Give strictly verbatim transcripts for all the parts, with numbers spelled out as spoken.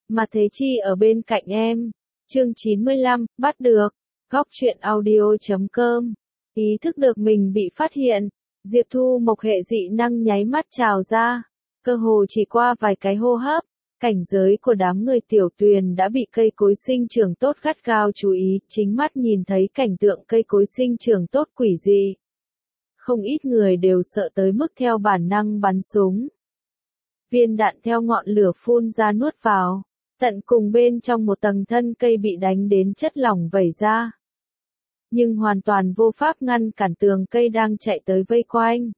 mà Thế Chi ở bên cạnh em. Chương chín mươi lăm, bắt được. Góc truyện audio chấm com. Ý thức được mình bị phát hiện, Diệp Thu Mộc hệ dị năng nháy mắt trào ra. Cơ hồ chỉ qua vài cái hô hấp, cảnh giới của đám người Tiểu Tuyền đã bị cây cối sinh trưởng tốt gắt gao chú ý, chính mắt nhìn thấy cảnh tượng cây cối sinh trưởng tốt quỷ dị. Không ít người đều sợ tới mức theo bản năng bắn súng. Viên đạn theo ngọn lửa phun ra nuốt vào, tận cùng bên trong một tầng thân cây bị đánh đến chất lỏng vẩy ra. Nhưng hoàn toàn vô pháp ngăn cản tường cây đang chạy tới vây quanh.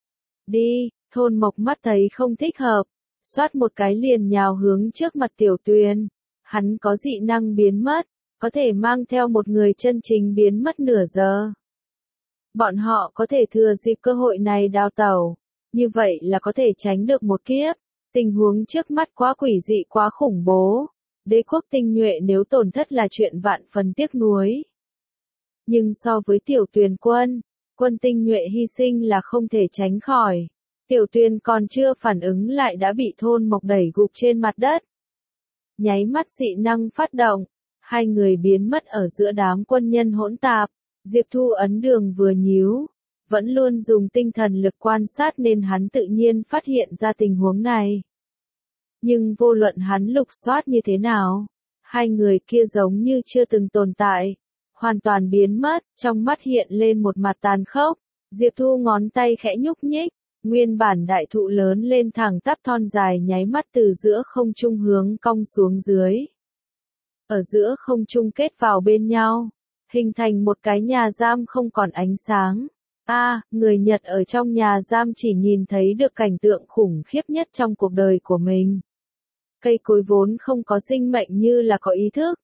Đi, Thôn Mộc mắt thấy không thích hợp, xoát một cái liền nhào hướng trước mặt Tiểu Tuyền. Hắn có dị năng biến mất, có thể mang theo một người chân chính biến mất nửa giờ. Bọn họ có thể thừa dịp cơ hội này đào tẩu, như vậy là có thể tránh được một kiếp. Tình huống trước mắt quá quỷ dị quá khủng bố, đế quốc tinh nhuệ nếu tổn thất là chuyện vạn phần tiếc nuối. Nhưng so với Tiểu Tuyền quân, quân tinh nhuệ hy sinh là không thể tránh khỏi. Tiểu Tuyền còn chưa phản ứng lại đã bị Thôn Mộc đẩy gục trên mặt đất. Nháy mắt dị năng phát động, hai người biến mất ở giữa đám quân nhân hỗn tạp. Diệp Thu ấn đường vừa nhíu, vẫn luôn dùng tinh thần lực quan sát nên hắn tự nhiên phát hiện ra tình huống này. Nhưng vô luận hắn lục soát như thế nào, hai người kia giống như chưa từng tồn tại, hoàn toàn biến mất, trong mắt hiện lên một mặt tàn khốc. Diệp Thu ngón tay khẽ nhúc nhích, nguyên bản đại thụ lớn lên thẳng tắp thon dài nháy mắt từ giữa không trung hướng cong xuống dưới. Ở giữa không trung kết vào bên nhau, hình thành một cái nhà giam không còn ánh sáng. A, à, người Nhật ở trong nhà giam chỉ nhìn thấy được cảnh tượng khủng khiếp nhất trong cuộc đời của mình. Cây cối vốn không có sinh mệnh như là có ý thức.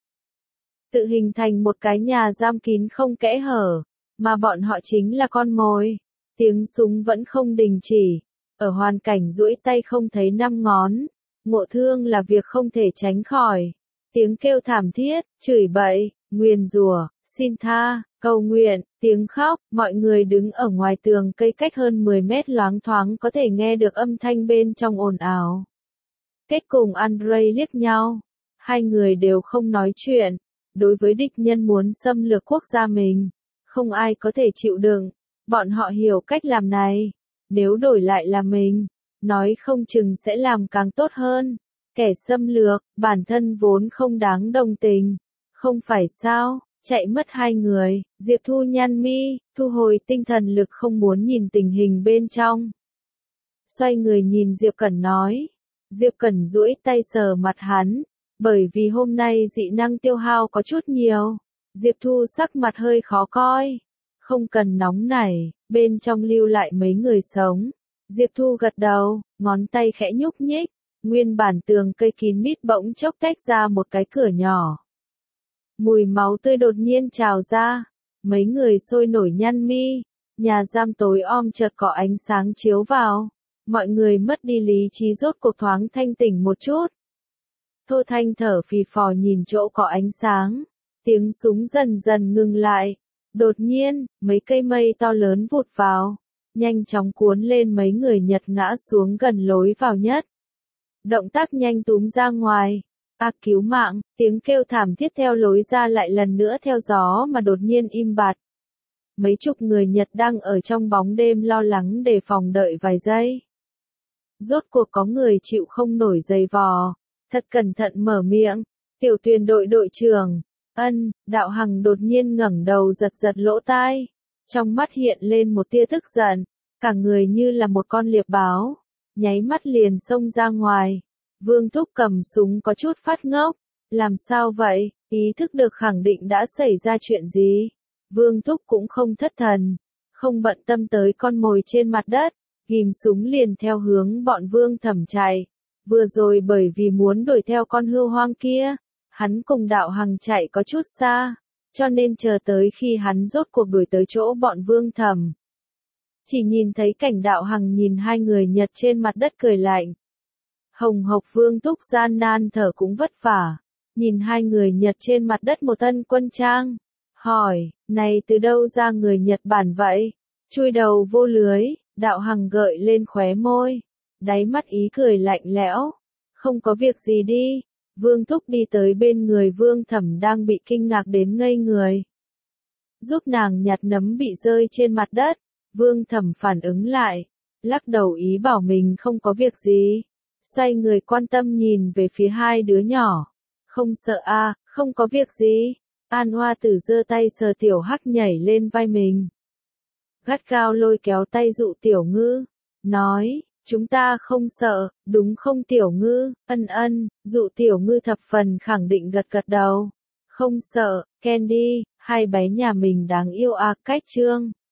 Tự hình thành một cái nhà giam kín không kẽ hở, mà bọn họ chính là con mồi. Tiếng súng vẫn không đình chỉ, ở hoàn cảnh duỗi tay không thấy năm ngón, ngộ thương là việc không thể tránh khỏi. Tiếng kêu thảm thiết, chửi bậy, nguyền rủa, xin tha, cầu nguyện, tiếng khóc, mọi người đứng ở ngoài tường cây cách hơn mười mét loáng thoáng có thể nghe được âm thanh bên trong ồn ào. Kết cùng Andrei liếc nhau, hai người đều không nói chuyện, đối với địch nhân muốn xâm lược quốc gia mình, không ai có thể chịu đựng, bọn họ hiểu cách làm này, nếu đổi lại là mình, nói không chừng sẽ làm càng tốt hơn. Kẻ xâm lược, bản thân vốn không đáng đồng tình, không phải sao? Chạy mất hai người, Diệp Thu nhăn mi, thu hồi tinh thần lực không muốn nhìn tình hình bên trong. Xoay người nhìn Diệp Cẩn nói. Diệp Cẩn duỗi tay sờ mặt hắn, bởi vì hôm nay dị năng tiêu hao có chút nhiều. Diệp Thu sắc mặt hơi khó coi. Không cần nóng nảy, bên trong lưu lại mấy người sống. Diệp Thu gật đầu, ngón tay khẽ nhúc nhích, nguyên bản tường cây kín mít bỗng chốc tách ra một cái cửa nhỏ. Mùi máu tươi đột nhiên trào ra, mấy người sôi nổi nhăn mi, nhà giam tối om chợt có ánh sáng chiếu vào, mọi người mất đi lý trí rốt cuộc thoáng thanh tỉnh một chút. Thô Thanh thở phì phò nhìn chỗ có ánh sáng, tiếng súng dần dần ngừng lại, đột nhiên, mấy cây mây to lớn vụt vào, nhanh chóng cuốn lên mấy người Nhật ngã xuống gần lối vào nhất. Động tác nhanh túm ra ngoài. A cứu mạng, tiếng kêu thảm thiết theo lối ra lại lần nữa theo gió mà đột nhiên im bặt. Mấy chục người Nhật đang ở trong bóng đêm lo lắng đề phòng đợi vài giây. Rốt cuộc có người chịu không nổi giày vò, thật cẩn thận mở miệng. Tiểu Tuyền đội đội trưởng, ân, Đạo Hằng đột nhiên ngẩng đầu giật giật lỗ tai. Trong mắt hiện lên một tia tức giận, cả người như là một con liệp báo, nháy mắt liền xông ra ngoài. Vương Thúc cầm súng có chút phát ngốc, làm sao vậy, ý thức được khẳng định đã xảy ra chuyện gì. Vương Thúc cũng không thất thần, không bận tâm tới con mồi trên mặt đất, ghim súng liền theo hướng bọn Vương Thẩm chạy. Vừa rồi bởi vì muốn đuổi theo con hươu hoang kia, hắn cùng Đạo Hằng chạy có chút xa, cho nên chờ tới khi hắn rốt cuộc đuổi tới chỗ bọn Vương Thẩm. Chỉ nhìn thấy cảnh Đạo Hằng nhìn hai người Nhật trên mặt đất cười lạnh. Hồng Hộc Vương Thúc gian nan thở cũng vất vả, nhìn hai người Nhật trên mặt đất một thân quân trang, hỏi, này từ đâu ra người Nhật Bản vậy? Chui đầu vô lưới, Đạo Hằng gợi lên khóe môi, đáy mắt ý cười lạnh lẽo, không có việc gì đi, Vương Thúc đi tới bên người Vương Thẩm đang bị kinh ngạc đến ngây người. Giúp nàng nhặt nấm bị rơi trên mặt đất, Vương Thẩm phản ứng lại, lắc đầu ý bảo mình không có việc gì. Xoay người quan tâm nhìn về phía hai đứa nhỏ. Không sợ a, không có việc gì. An Hoa Tử giơ tay sờ Tiểu Hắc nhảy lên vai mình. Gắt gao lôi kéo tay Dụ Tiểu Ngư, nói, chúng ta không sợ, đúng không Tiểu Ngư? Ân ân, Dụ Tiểu Ngư thập phần khẳng định gật gật đầu. Không sợ, Candy, hai bé nhà mình đáng yêu à. Cách chương